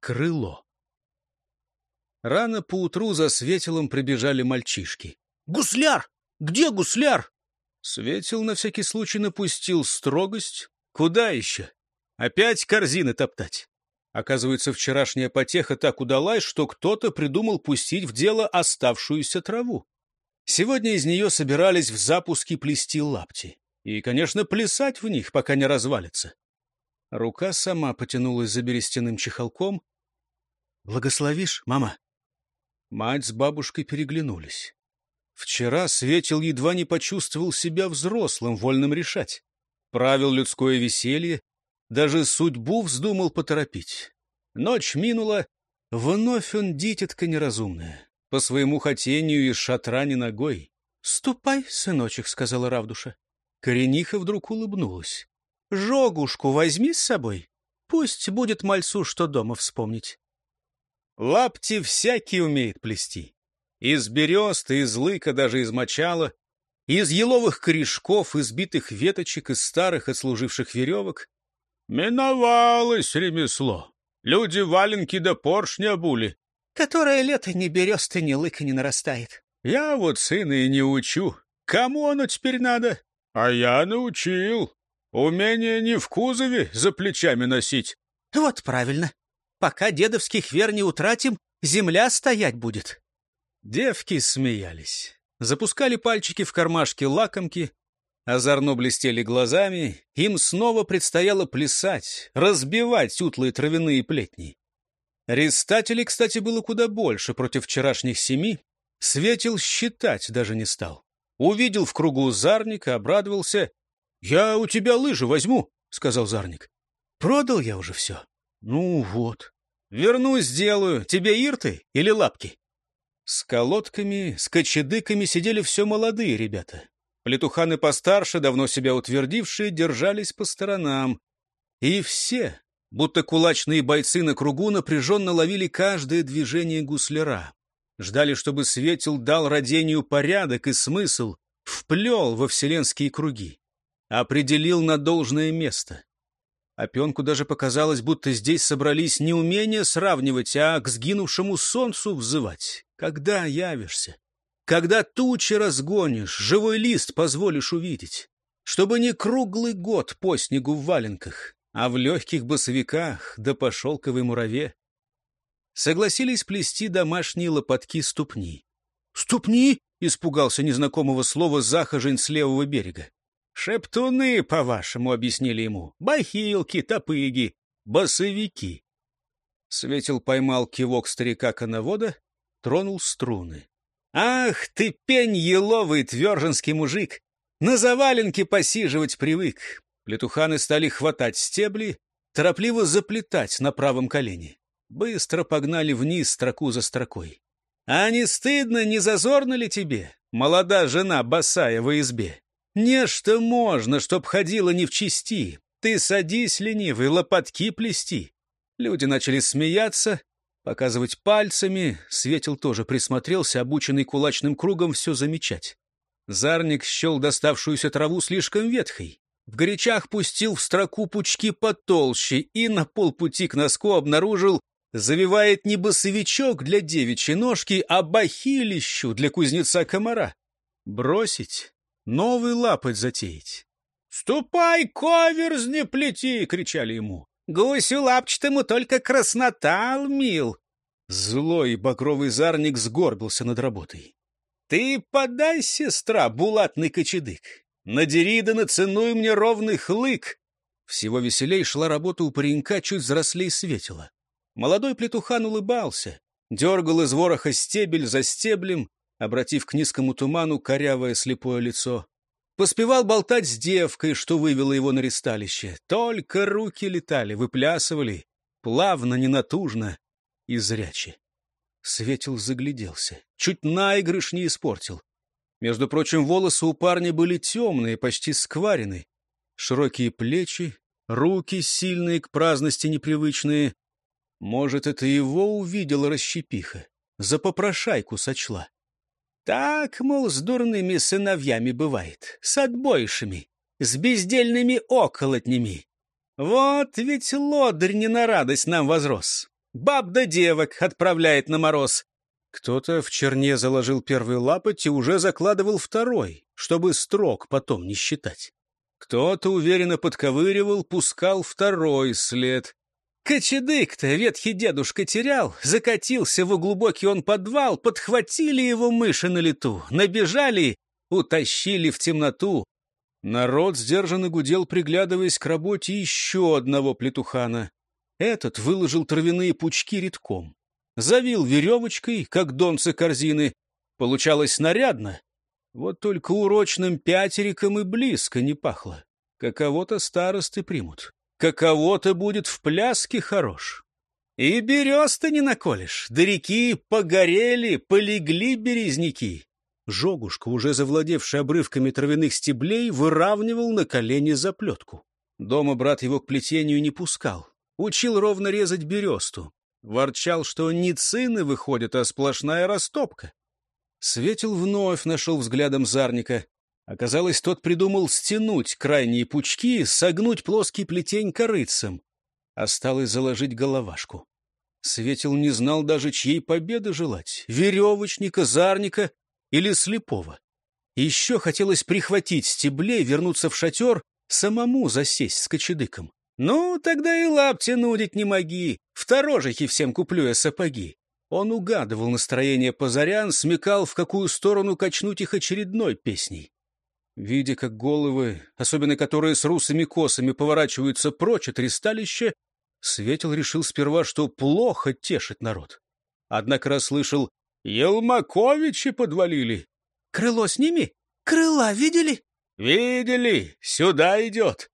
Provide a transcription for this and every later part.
крыло. Рано поутру за Светилом прибежали мальчишки. «Гусляр! Где гусляр?» Светил на всякий случай напустил строгость. Куда еще? Опять корзины топтать? Оказывается, вчерашняя потеха так удалась, что кто-то придумал пустить в дело оставшуюся траву. Сегодня из нее собирались в запуске плести лапти. И, конечно, плясать в них, пока не развалится. Рука сама потянулась за берестяным чехолком. «Благословишь, мама?» Мать с бабушкой переглянулись. Вчера Светил едва не почувствовал себя взрослым, вольным решать. Правил людское веселье, даже судьбу вздумал поторопить. Ночь минула, вновь он дитятка неразумная, по своему хотению из шатра не ногой. «Ступай, сыночек», — сказала Равдуша. Корениха вдруг улыбнулась. «Жогушку возьми с собой, пусть будет мальцу, что дома вспомнить». Лапти всякий умеет плести. Из берест, из лыка, даже из мочала, из еловых корешков, избитых веточек, из старых отслуживших веревок. Миновалось ремесло. Люди валенки да поршни обули. Которое лето ни бересты, ни лыка не нарастает. Я вот сына и не учу. Кому оно теперь надо? А я научил. Умение не в кузове за плечами носить. Вот правильно. Пока дедовских вер не утратим, земля стоять будет. Девки смеялись. Запускали пальчики в кармашки лакомки, озорно блестели глазами. Им снова предстояло плясать, разбивать утлые травяные плетни. Рестателей, кстати, было куда больше против вчерашних 7. Светил считать даже не стал. Увидел в кругу Зарника, обрадовался. «Я у тебя лыжи возьму», — сказал Зарник. «Продал я уже все». «Ну вот. Вернусь, сделаю. Тебе ирты или лапки?» С колодками, с кочедыками сидели все молодые ребята. Плетуханы постарше, давно себя утвердившие, держались по сторонам. И все, будто кулачные бойцы на кругу, напряженно ловили каждое движение гусляра. Ждали, чтобы Светил дал родению порядок и смысл, вплел во вселенские круги, определил на должное место. Опенку даже показалось, будто здесь собрались не умение сравнивать, а к сгинувшему солнцу взывать. Когда явишься? Когда тучи разгонишь, живой лист позволишь увидеть? Чтобы не круглый год по снегу в валенках, а в легких босовиках да по шелковой мураве. Согласились плести домашние лопатки-ступни. «Ступни?» — испугался незнакомого слова захожень с левого берега. «Шептуны, по-вашему», — объяснили ему. «Бахилки, топыги, босовики». Светил поймал кивок старика-коновода, тронул струны. «Ах ты, пень еловый, тверженский мужик! На заваленке посиживать привык!» Плетуханы стали хватать стебли, торопливо заплетать на правом колене. Быстро погнали вниз строку за строкой. «А не стыдно, не зазорно ли тебе, молода жена босая во избе? Нечто можно, чтоб ходила не в чести. Ты садись, ленивый, лопатки плести». Люди начали смеяться, показывать пальцами. Светил тоже присмотрелся, обученный кулачным кругом, все замечать. Зарник счел доставшуюся траву слишком ветхой. В горячах пустил в строку пучки потолще и на полпути к носку обнаружил, завивает не босовичок для девичьей ножки, а бахилищу для кузнеца-комара. Бросить, новый лапоть затеять. «Ступай, коверзни плети!» — кричали ему. «Гусю лапчатому только краснота, мил!» Злой багровый Зарник сгорбился над работой. «Ты подай, сестра, булатный кочедык! Надери да наценуй мне ровный хлык!» Всего веселей шла работа у паренька чуть взрослей Светила. Молодой плетухан улыбался, дергал из вороха стебель за стеблем, обратив к низкому туману корявое слепое лицо. Поспевал болтать с девкой, что вывело его на ристалище. Только руки летали, выплясывали, плавно, ненатужно и зряче. Светил загляделся, чуть наигрыш не испортил. Между прочим, волосы у парня были темные, почти скварены. Широкие плечи, руки сильные, к праздности непривычные. Может, это его увидела расщепиха, за попрошайку сочла. Так, мол, с дурными сыновьями бывает, с отбойшими, с бездельными околотнями. Вот ведь лодырь не на радость нам возрос. Баб да девок отправляет на мороз. Кто-то в черне заложил первый лапоть и уже закладывал второй, чтобы строк потом не считать. Кто-то уверенно подковыривал, пускал второй след. Кочедык-то ветхий дедушка терял, закатился в глубокий он подвал, подхватили его мыши на лету, набежали, утащили в темноту. Народ сдержанно гудел, приглядываясь к работе еще одного плетухана. Этот выложил травяные пучки редком. Завил веревочкой, как донцы корзины. Получалось нарядно. Вот только урочным пятериком и близко не пахло. Каково-то старосты примут. Каково-то будет в пляске хорош. И берез-то не наколешь. До реки погорели, полегли березняки. Жогушка, уже завладевший обрывками травяных стеблей, выравнивал на колени заплетку. Дома брат его к плетению не пускал. Учил ровно резать бересту. Ворчал, что не цины выходят, а сплошная растопка. Светил вновь нашел взглядом Зарника. Оказалось, тот придумал стянуть крайние пучки, согнуть плоский плетень корытцем. Осталось заложить головашку. Светил не знал даже, чьей победы желать — веревочника, Зарника или слепого. Еще хотелось прихватить стеблей, вернуться в шатер, самому засесть с кочедыком. Ну, тогда и лапти нудить не моги, в торожихе всем куплю я сапоги. Он угадывал настроение позарян, смекал, в какую сторону качнуть их очередной песней. Видя, как головы, особенно которые с русыми косами, поворачиваются прочь от ристалища, Светил решил сперва, что плохо тешит народ. Однако расслышал: «Елмаковичи подвалили». «Крыло с ними? Крыла видели?» «Видели, сюда идет».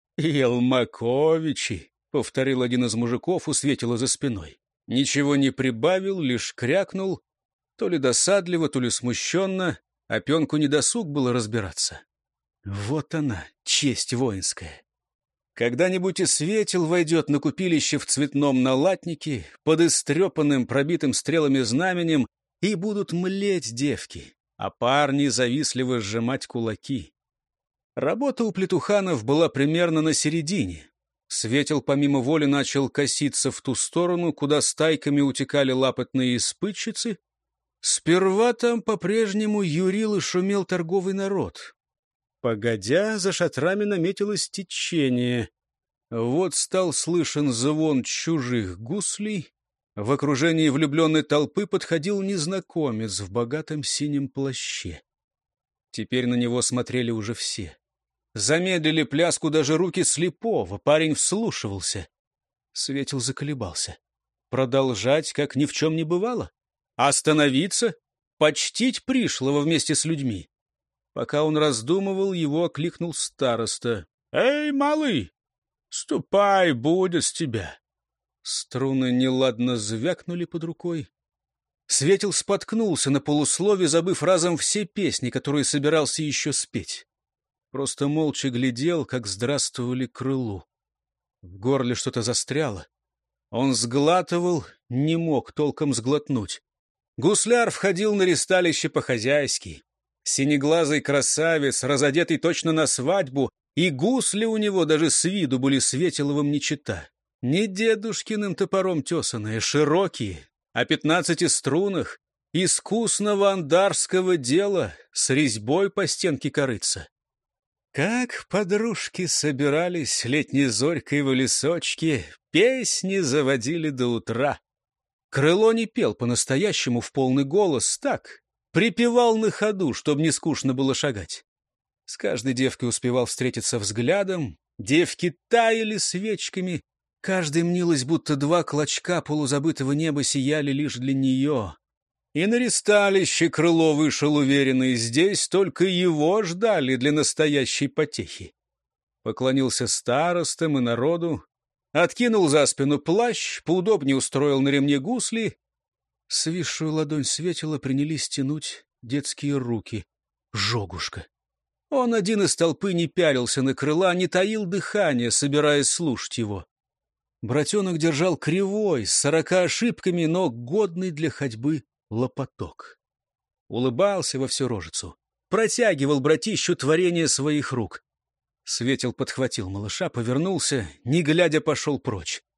«Елмаковичи», — повторил один из мужиков у Светила за спиной. Ничего не прибавил, лишь крякнул, то ли досадливо, то ли смущенно. Опенку недосуг было разбираться. Вот она, честь воинская. Когда-нибудь и Светил войдет на купилище в цветном налатнике, под истрепанным, пробитым стрелами знаменем, и будут млеть девки, а парни завистливо сжимать кулаки. Работа у плетуханов была примерно на середине. Светил помимо воли начал коситься в ту сторону, куда стайками утекали лапотные испытчицы. Сперва там по-прежнему юрил и шумел торговый народ. Погодя, за шатрами наметилось течение. Вот стал слышен звон чужих гуслей. В окружении влюбленной толпы подходил незнакомец в богатом синем плаще. Теперь на него смотрели уже все. Замедлили пляску даже руки слепого, парень вслушивался. Светил заколебался. Продолжать, как ни в чем не бывало? Остановиться? Почтить пришлого вместе с людьми? Пока он раздумывал, его окликнул староста. «Эй, малый, ступай, будет с тебя!» Струны неладно звякнули под рукой. Светил споткнулся на полуслове, забыв разом все песни, которые собирался еще спеть. Просто молча глядел, как здравствовали крылу. В горле что-то застряло. Он сглатывал, не мог толком сглотнуть. Гусляр входил на ристалище по-хозяйски. Синеглазый красавец, разодетый точно на свадьбу, и гусли у него даже с виду были Светиловым не чета. Не дедушкиным топором тесаные, широкие, о 15 струнах, искусного андарского дела, с резьбой по стенке корытца. Как подружки собирались летней зорькой в лесочке, песни заводили до утра. Крыло не пел по-настоящему в полный голос, так, припевал на ходу, чтобы не скучно было шагать. С каждой девкой успевал встретиться взглядом, девки таяли свечками, каждой мнилось, будто два клочка полузабытого неба сияли лишь для нее. И на ристалище крыло вышел уверенный, здесь только его ждали для настоящей потехи. Поклонился старостам и народу, откинул за спину плащ, поудобнее устроил на ремне гусли. Свисшую ладонь Светила принялись тянуть детские руки. Жогушка. Он один из толпы не пялился на крыла, не таил дыхание, собираясь слушать его. Братенок держал кривой, с 40 ошибками, но годный для ходьбы лопоток. Улыбался во всю рожицу, протягивал братищу творение своих рук. Светил подхватил малыша, повернулся, не глядя пошел прочь.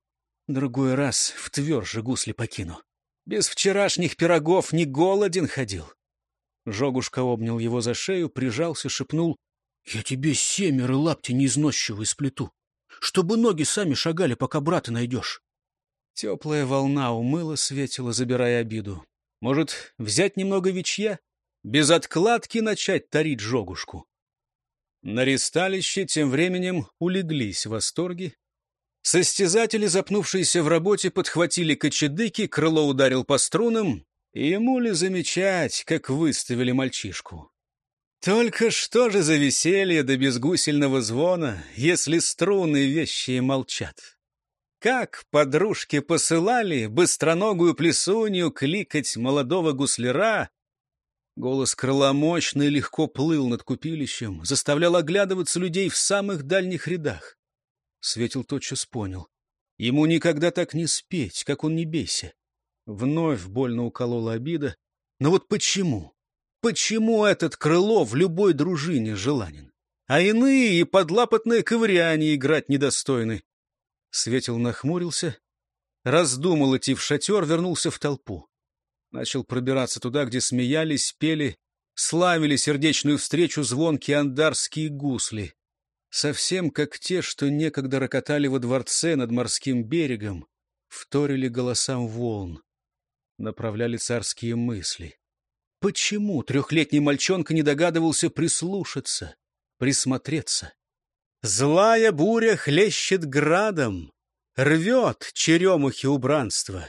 Другой раз в тверже гусли покину. Без вчерашних пирогов не голоден ходил. Жогушка обнял его за шею, прижался, шепнул: «Я тебе 7 лапти неизносчивые сплету, чтобы ноги сами шагали, пока брата найдешь». Теплая волна умыла Светила, забирая обиду. Может, взять немного ветчья? Без откладки начать тарить Жогушку? На ристалище тем временем улеглись восторги. Состязатели, запнувшиеся в работе, подхватили кочедыки, Крыло ударил по струнам, и ему ли замечать, как выставили мальчишку. Только что же за веселье до безгусельного звона, если струны вещие молчат? Как подружки посылали быстроногую плесунью кликать молодого гусляра. Голос Крыла мощный легко плыл над купилищем, заставлял оглядываться людей в самых дальних рядах. Светил тотчас понял. Ему никогда так не спеть, как он не бейся. Вновь больно уколола обида. Но вот почему? Почему этот Крыло в любой дружине желанен? А иные и подлапотное ковыряние играть недостойны. Светил нахмурился, раздумал идти в шатер, вернулся в толпу. Начал пробираться туда, где смеялись, пели, славили сердечную встречу звонкие андарские гусли. Совсем как те, что некогда рокотали во дворце над морским берегом, вторили голосам волн, направляли царские мысли. Почему 3-летний мальчонка не догадывался прислушаться, присмотреться? Злая буря хлещет градом, рвет черемухи убранства,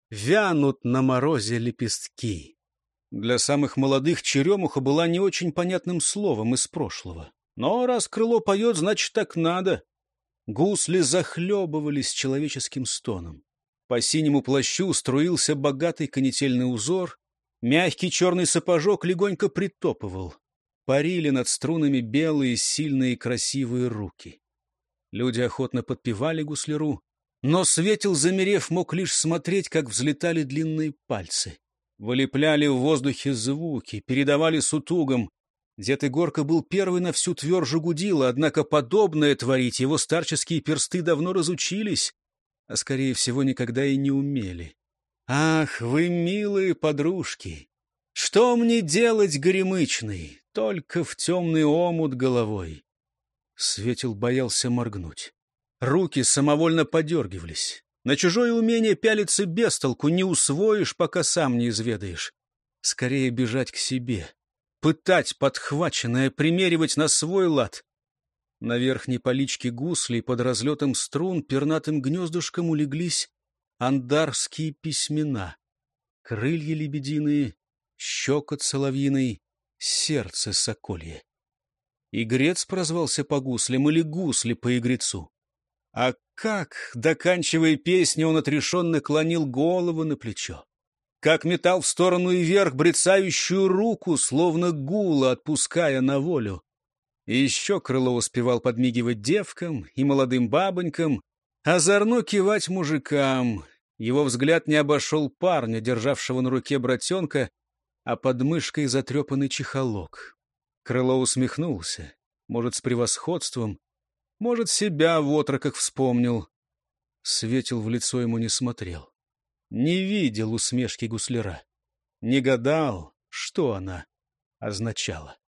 вянут на морозе лепестки. Для самых молодых черемуха была не очень понятным словом из прошлого. Но раз Крыло поет, значит, так надо. Гусли захлебывались человеческим стоном. По синему плащу струился богатый канительный узор. Мягкий черный сапожок легонько притопывал. Парили над струнами белые, сильные, красивые руки. Люди охотно подпевали гусляру, но Светил, замерев, мог лишь смотреть, как взлетали длинные пальцы. Вылепляли в воздухе звуки, передавали сутугам. Дед Егорка был первый на всю твержу гудила, однако подобное творить его старческие персты давно разучились, а, скорее всего, никогда и не умели. «Ах, вы милые подружки! Что мне делать, горемычный, только в темный омут головой?» Светил боялся моргнуть. Руки самовольно подергивались. На чужое умение пялиться без толку не усвоишь, пока сам не изведаешь. Скорее бежать к себе. Пытать подхваченное, примеривать на свой лад. На верхней поличке гуслей под разлетом струн пернатым гнездышком улеглись андарские письмена. Крылья лебединые, щекот соловьиный, сердце соколье. Игрец прозвался по гуслям или гусли по игрецу? А как, доканчивая песню, он отрешенно клонил голову на плечо. Как метал в сторону и вверх брецающую руку, словно гула отпуская на волю. И еще Крыло успевал подмигивать девкам и молодым бабонькам, озорно кивать мужикам. Его взгляд не обошел парня, державшего на руке братенка, а под мышкой затрепанный чехолок. Крыло усмехнулся, может, с превосходством, может, себя в отроках вспомнил. Светил в лицо ему не смотрел. Не видел усмешки гусляра, не гадал, что она означала.